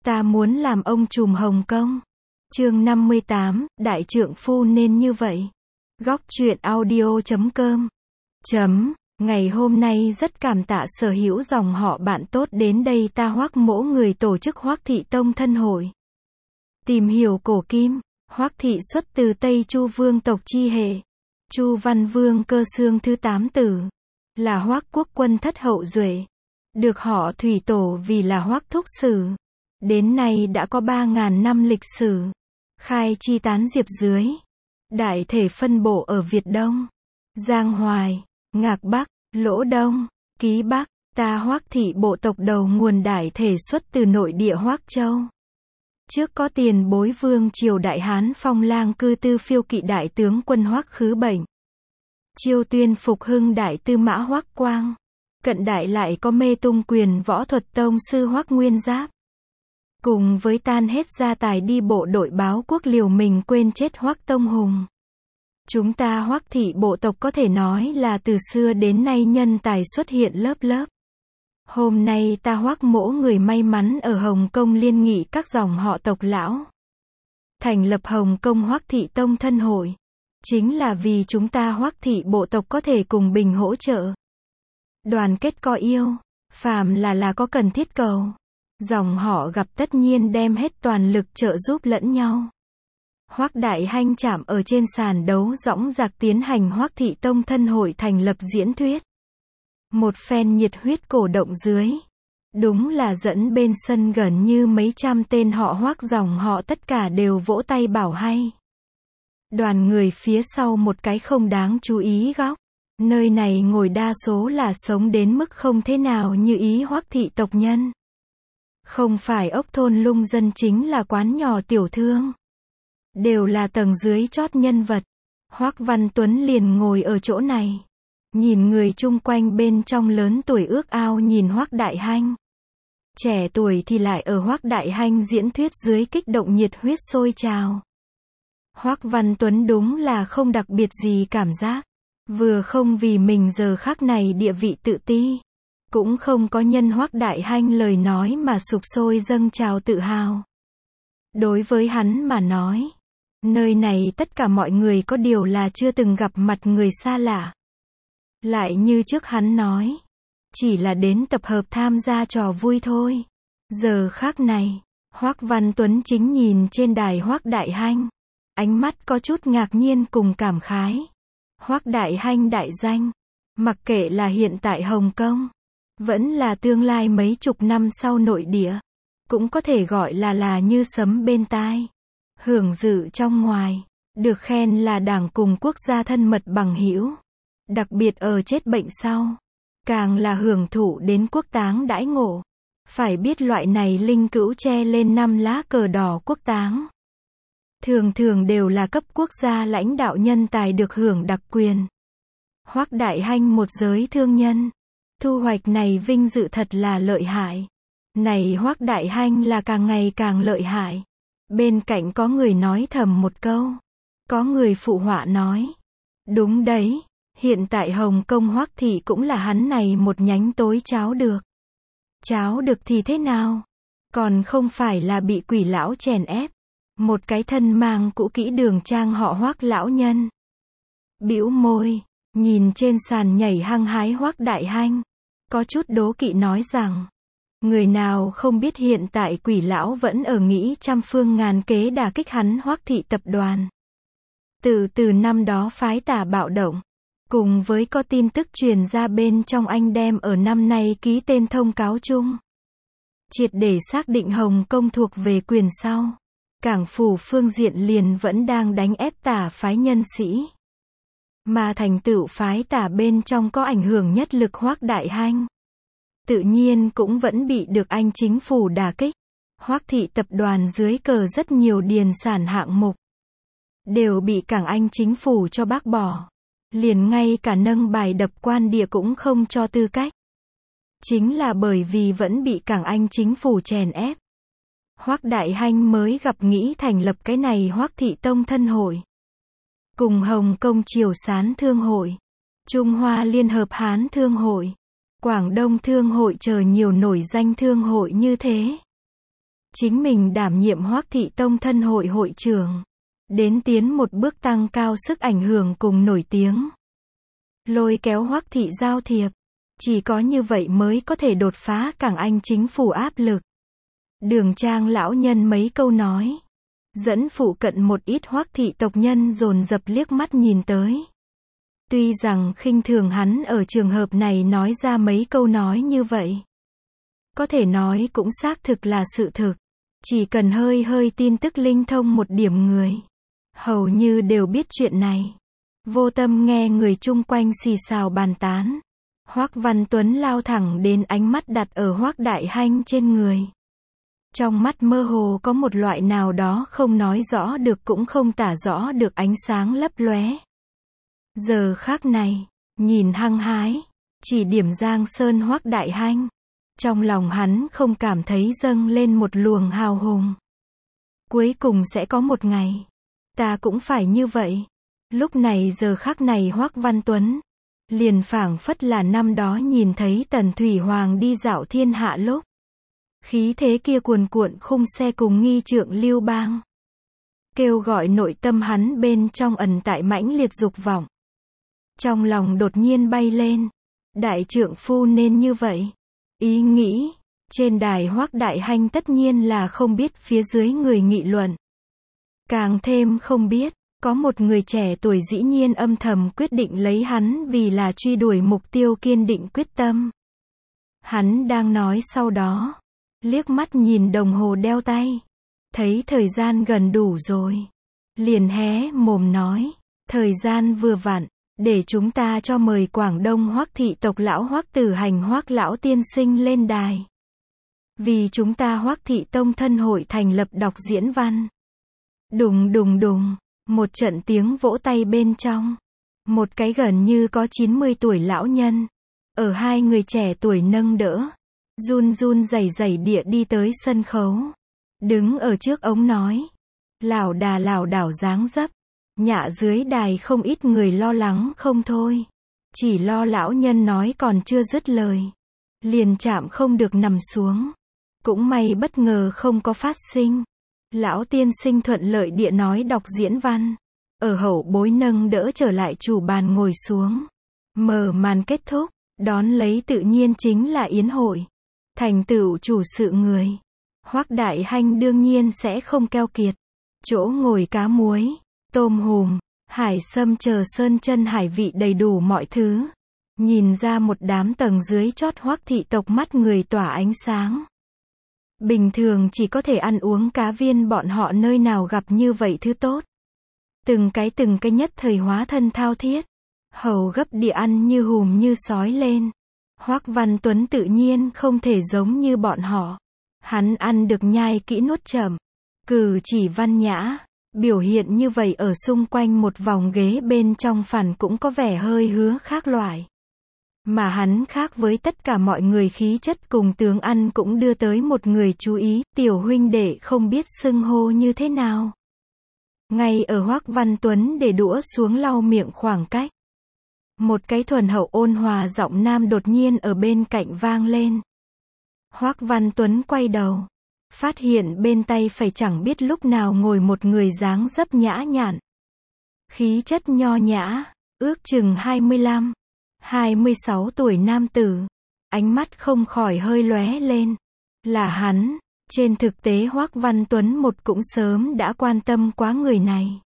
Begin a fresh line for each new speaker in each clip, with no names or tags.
Ta muốn làm ông trùm Hồng Kông. Chương 58, đại trượng phu nên như vậy. Góc truyện audio.com. Ngày hôm nay rất cảm tạ sở hữu dòng họ bạn tốt đến đây ta Hoắc mỗ người tổ chức Hoắc Thị Tông Thân Hội. Tìm hiểu cổ kim, Hoắc Thị xuất từ Tây Chu vương tộc chi hệ. Chu Văn Vương Cơ Xương thứ 8 tử. Là Hoắc quốc quân thất hậu duệ. Được họ thủy tổ vì là Hoắc thúc sử. Đến nay đã có 3.000 năm lịch sử. Khai chi tán diệp dưới. Đại thể phân bộ ở Việt Đông, Giang Hoài, Ngạc Bắc, Lỗ Đông, Ký Bắc. Ta Hoắc thị bộ tộc đầu nguồn đại thể xuất từ nội địa Hoắc Châu. Trước có tiền bối vương triều Đại Hán Phong Lang cư tư phiêu kỵ đại tướng quân Hoắc Khứ Bệnh. Chiêu tuyên phục hưng đại tư mã Hoắc Quang. Cận đại lại có mê tung quyền võ thuật tông sư Hoắc Nguyên Giáp. Cùng với tan hết gia tài đi bộ đội báo quốc liều mình quên chết Hoắc Tông Hùng. Chúng ta Hoắc thị bộ tộc có thể nói là từ xưa đến nay nhân tài xuất hiện lớp lớp. Hôm nay ta Hoắc mỗ người may mắn ở Hồng Kông liên nghị các dòng họ tộc lão. Thành lập Hồng Kông Hoắc Thị Tông Thân Hội. Chính là vì chúng ta Hoắc thị bộ tộc có thể cùng bình hỗ trợ. Đoàn kết có yêu, phàm là có cần thiết cầu. Dòng họ gặp tất nhiên đem hết toàn lực trợ giúp lẫn nhau. Hoắc Đại Hanh chạm ở trên sàn đấu dõng dạc tiến hành Hoắc Thị Tông Thân Hội thành lập diễn thuyết. Một phen nhiệt huyết cổ động dưới. Đúng là dẫn bên sân gần như mấy trăm tên họ Hoắc dòng họ tất cả đều vỗ tay bảo hay. Đoàn người phía sau một cái không đáng chú ý góc. Nơi này ngồi đa số là sống đến mức không thế nào như ý Hoắc thị tộc nhân. Không phải ốc thôn lung dân chính là quán nhỏ tiểu thương. Đều là tầng dưới chót nhân vật. Hoắc Văn Tuấn liền ngồi ở chỗ này. Nhìn người chung quanh bên trong lớn tuổi ước ao nhìn Hoắc Đại Hanh. Trẻ tuổi thì lại ở Hoắc Đại Hanh diễn thuyết dưới kích động nhiệt huyết sôi trào. Hoắc Văn Tuấn đúng là không đặc biệt gì cảm giác. Vừa không vì mình giờ khắc này địa vị tự ti. Cũng không có nhân Hoắc Đại Hanh lời nói mà sục sôi dâng trào tự hào. Đối với hắn mà nói. Nơi này tất cả mọi người có điều là chưa từng gặp mặt người xa lạ. Lại như trước hắn nói. Chỉ là đến tập hợp tham gia trò vui thôi. Giờ khác này. Hoắc Văn Tuấn chính nhìn trên đài Hoắc Đại Hanh. Ánh mắt có chút ngạc nhiên cùng cảm khái. Hoắc Đại Hanh đại danh. Mặc kệ là hiện tại Hồng Kông. Vẫn là tương lai mấy chục năm sau nội địa. Cũng có thể gọi là như sấm bên tai. Hưởng dự trong ngoài. Được khen là đảng cùng quốc gia thân mật bằng hữu. Đặc biệt ở chết bệnh sau. Càng là hưởng thụ đến quốc táng đãi ngộ. Phải biết loại này linh cữu che lên 5 lá cờ đỏ quốc táng. Thường thường đều là cấp quốc gia lãnh đạo nhân tài được hưởng đặc quyền. Hoắc Đại Hanh một giới thương nhân. Thu hoạch này vinh dự thật là lợi hại. Này Hoắc Đại Hanh là càng ngày càng lợi hại. Bên cạnh có người nói thầm một câu. Có người phụ họa nói. Đúng đấy, hiện tại Hồng Kông Hoắc thị cũng là hắn này một nhánh tối cháo được. Cháo được thì thế nào? Còn không phải là bị quỷ lão chèn ép. Một cái thân mang cũ kỹ đường trang họ Hoắc lão nhân. Bĩu môi, nhìn trên sàn nhảy hăng hái Hoắc Đại Hanh. Có chút đố kỵ nói rằng. Người nào không biết hiện tại quỷ lão vẫn ở nghĩ trăm phương ngàn kế đả kích hắn Hoắc thị tập đoàn. Từ năm đó phái tả bạo động. Cùng với có tin tức truyền ra bên trong anh đem ở năm nay ký tên thông cáo chung. Triệt để xác định Hồng Kông thuộc về quyền sau. Cảng phủ phương diện liền vẫn đang đánh ép tả phái nhân sĩ. Mà thành tựu phái tả bên trong có ảnh hưởng nhất lực Hoắc Đại Hanh. Tự nhiên cũng vẫn bị được Anh chính phủ đả kích. Hoắc thị tập đoàn dưới cờ rất nhiều điền sản hạng mục. Đều bị cảng Anh chính phủ cho bác bỏ. Liền ngay cả nâng bài đập quan địa cũng không cho tư cách. Chính là bởi vì vẫn bị cảng Anh chính phủ chèn ép. Hoắc Đại Hanh mới gặp nghĩ thành lập cái này Hoắc Thị Tông Thân Hội. Cùng Hồng Kông Triều Sán Thương Hội. Trung Hoa Liên Hợp Hán Thương Hội. Quảng Đông Thương Hội chờ nhiều nổi danh thương hội như thế. chính mình đảm nhiệm Hoắc Thị Tông Thân hội hội trưởng, đến tiến một bước tăng cao sức ảnh hưởng cùng nổi tiếng. Lôi kéo Hoắc Thị giao thiệp, chỉ có như vậy mới có thể đột phá Cảng Anh chính phủ áp lực. Đường Trang lão nhân mấy câu nói, dẫn phụ cận một ít Hoắc thị tộc nhân dồn dập liếc mắt nhìn tới. Tuy rằng khinh thường hắn ở trường hợp này nói ra mấy câu nói như vậy, có thể nói cũng xác thực là sự thực. Chỉ cần hơi hơi tin tức linh thông một điểm người, hầu như đều biết chuyện này. Vô tâm nghe người chung quanh xì xào bàn tán. Hoắc Văn Tuấn lao thẳng đến, ánh mắt đặt ở Hoắc Đại Hanh trên người. Trong mắt mơ hồ có một loại nào đó không nói rõ được cũng không tả rõ được ánh sáng lấp lóe. Giờ khắc này, nhìn hăng hái, chỉ điểm Giang Sơn Hoắc Đại Hanh, trong lòng hắn không cảm thấy dâng lên một luồng hào hùng. Cuối cùng sẽ có một ngày, ta cũng phải như vậy. Lúc này giờ khắc này Hoắc Văn Tuấn, liền phảng phất là năm đó nhìn thấy Tần Thủy Hoàng đi dạo thiên hạ lúc. Khí thế kia cuồn cuộn khung xe cùng nghi trượng Lưu Bang. Kêu gọi nội tâm hắn bên trong ẩn tại mãnh liệt dục vọng. Trong lòng đột nhiên bay lên. Đại trượng phu nên như vậy. Ý nghĩ, trên đài Hoắc Đại Hanh tất nhiên là không biết phía dưới người nghị luận. Càng thêm không biết, có một người trẻ tuổi dĩ nhiên âm thầm quyết định lấy hắn vì là truy đuổi mục tiêu kiên định quyết tâm. Hắn đang nói sau đó, liếc mắt nhìn đồng hồ đeo tay, thấy thời gian gần đủ rồi, liền hé mồm nói, thời gian vừa vặn, để chúng ta cho mời Quảng Đông Hoắc thị tộc lão Hoắc Tử Hành Hoắc lão tiên sinh lên đài. Vì chúng ta Hoắc thị tông thân hội thành lập đọc diễn văn. Đùng đùng đùng, một trận tiếng vỗ tay bên trong. Một cái gần như có 90 tuổi lão nhân, ở hai người trẻ tuổi nâng đỡ, run run rẩy rẩy địa đi tới sân khấu. Đứng ở trước ống nói, lảo đà lảo đảo dáng dấp. Nhạ dưới đài không ít người lo lắng không thôi. Chỉ lo lão nhân nói còn chưa dứt lời, liền chạm không được nằm xuống. Cũng may bất ngờ không có phát sinh. Lão tiên sinh thuận lợi địa nói đọc diễn văn. Ở hậu bối nâng đỡ trở lại chủ bàn ngồi xuống. Mở màn kết thúc, đón lấy tự nhiên chính là yến hội. Thành tựu chủ sự người, Hoắc Đại Hanh đương nhiên sẽ không keo kiệt. Chỗ ngồi cá muối, tôm hùm, hải sâm chờ sơn chân hải vị đầy đủ mọi thứ. Nhìn ra một đám tầng dưới chót Hoắc thị tộc mắt người tỏa ánh sáng. Bình thường chỉ có thể ăn uống cá viên bọn họ nơi nào gặp như vậy thứ tốt. Từng cái nhất thời hóa thân thao thiết. Hầu gấp địa ăn như hùm như sói lên. Hoắc Văn Tuấn tự nhiên không thể giống như bọn họ. Hắn ăn được nhai kỹ nuốt chậm. Cử chỉ văn nhã. Biểu hiện như vậy ở xung quanh một vòng ghế bên trong phản cũng có vẻ hơi hứa khác loại. Mà hắn khác với tất cả mọi người khí chất cùng tướng ăn cũng đưa tới một người chú ý, tiểu huynh đệ không biết xưng hô như thế nào. Ngay ở Hoắc Văn Tuấn để đũa xuống lau miệng khoảng cách. Một cái thuần hậu ôn hòa giọng nam đột nhiên ở bên cạnh vang lên. Hoắc Văn Tuấn quay đầu. Phát hiện bên tay phải chẳng biết lúc nào ngồi một người dáng dấp nhã nhặn. Khí chất nho nhã, ước chừng 25, 26 tuổi nam tử. Ánh mắt không khỏi hơi lóe lên. Là hắn. Trên thực tế Hoắc Văn Tuấn một cũng sớm đã quan tâm quá người này.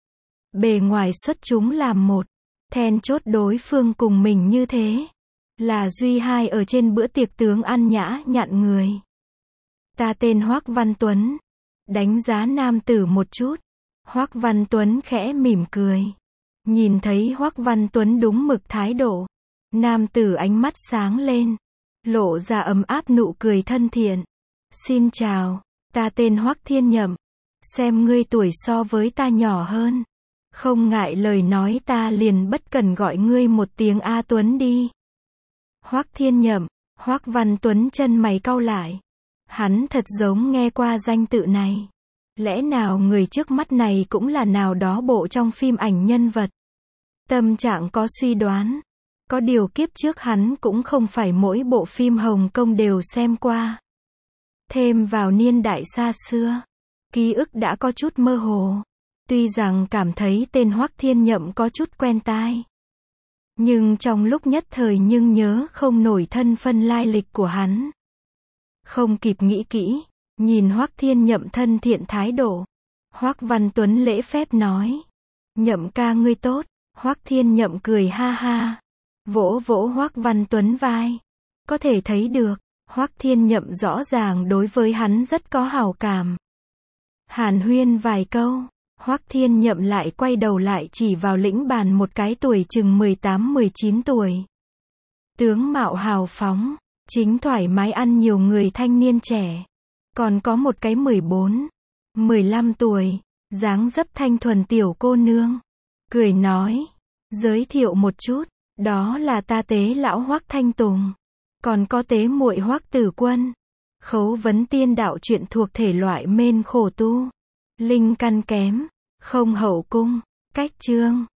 Bề ngoài xuất chúng làm một. Then chốt đối phương cùng mình như thế. Là duy hai ở trên bữa tiệc tướng ăn nhã nhặn người. Ta tên Hoắc Văn Tuấn. Đánh giá nam tử một chút. Hoắc Văn Tuấn khẽ mỉm cười. Nhìn thấy Hoắc Văn Tuấn đúng mực thái độ. Nam tử ánh mắt sáng lên. Lộ ra ấm áp nụ cười thân thiện. Xin chào, ta tên Hoắc Thiên Nhậm. Xem ngươi tuổi so với ta nhỏ hơn. Không ngại lời nói ta liền bất cần gọi ngươi một tiếng A Tuấn đi. Hoắc Thiên Nhậm, Hoắc Văn Tuấn chân mày cau lại. Hắn thật giống nghe qua danh tự này. Lẽ nào người trước mắt này cũng là nào đó bộ trong phim ảnh nhân vật? Tâm trạng có suy đoán. Có điều kiếp trước hắn cũng không phải mỗi bộ phim Hồng Kông đều xem qua. Thêm vào niên đại xa xưa, ký ức đã có chút mơ hồ. Tuy rằng cảm thấy tên Hoắc Thiên Nhậm có chút quen tai, nhưng trong lúc nhất thời nhưng nhớ không nổi thân phân lai lịch của hắn. Không kịp nghĩ kỹ, nhìn Hoắc Thiên Nhậm thân thiện thái độ, Hoắc Văn Tuấn lễ phép nói: "Nhậm ca ngươi tốt." Hoắc Thiên Nhậm cười ha ha, vỗ vỗ Hoắc Văn Tuấn vai. Có thể thấy được, Hoắc Thiên Nhậm rõ ràng đối với hắn rất có hảo cảm. Hàn huyên vài câu, Hoắc Thiên Nhậm lại quay đầu lại chỉ vào lĩnh bàn một cái tuổi chừng 18-19 tuổi. Tướng mạo hào phóng, chính thoải mái ăn nhiều người thanh niên trẻ. Còn có một cái 14-15 tuổi, dáng dấp thanh thuần tiểu cô nương. Cười nói, giới thiệu một chút, đó là ta tế lão Hoắc Thanh Tùng. Còn có tế muội Hoắc Tử Quân. Khấu vấn tiên đạo chuyện thuộc thể loại mên khổ tu. Linh căn kém, không hậu cung, cách chương.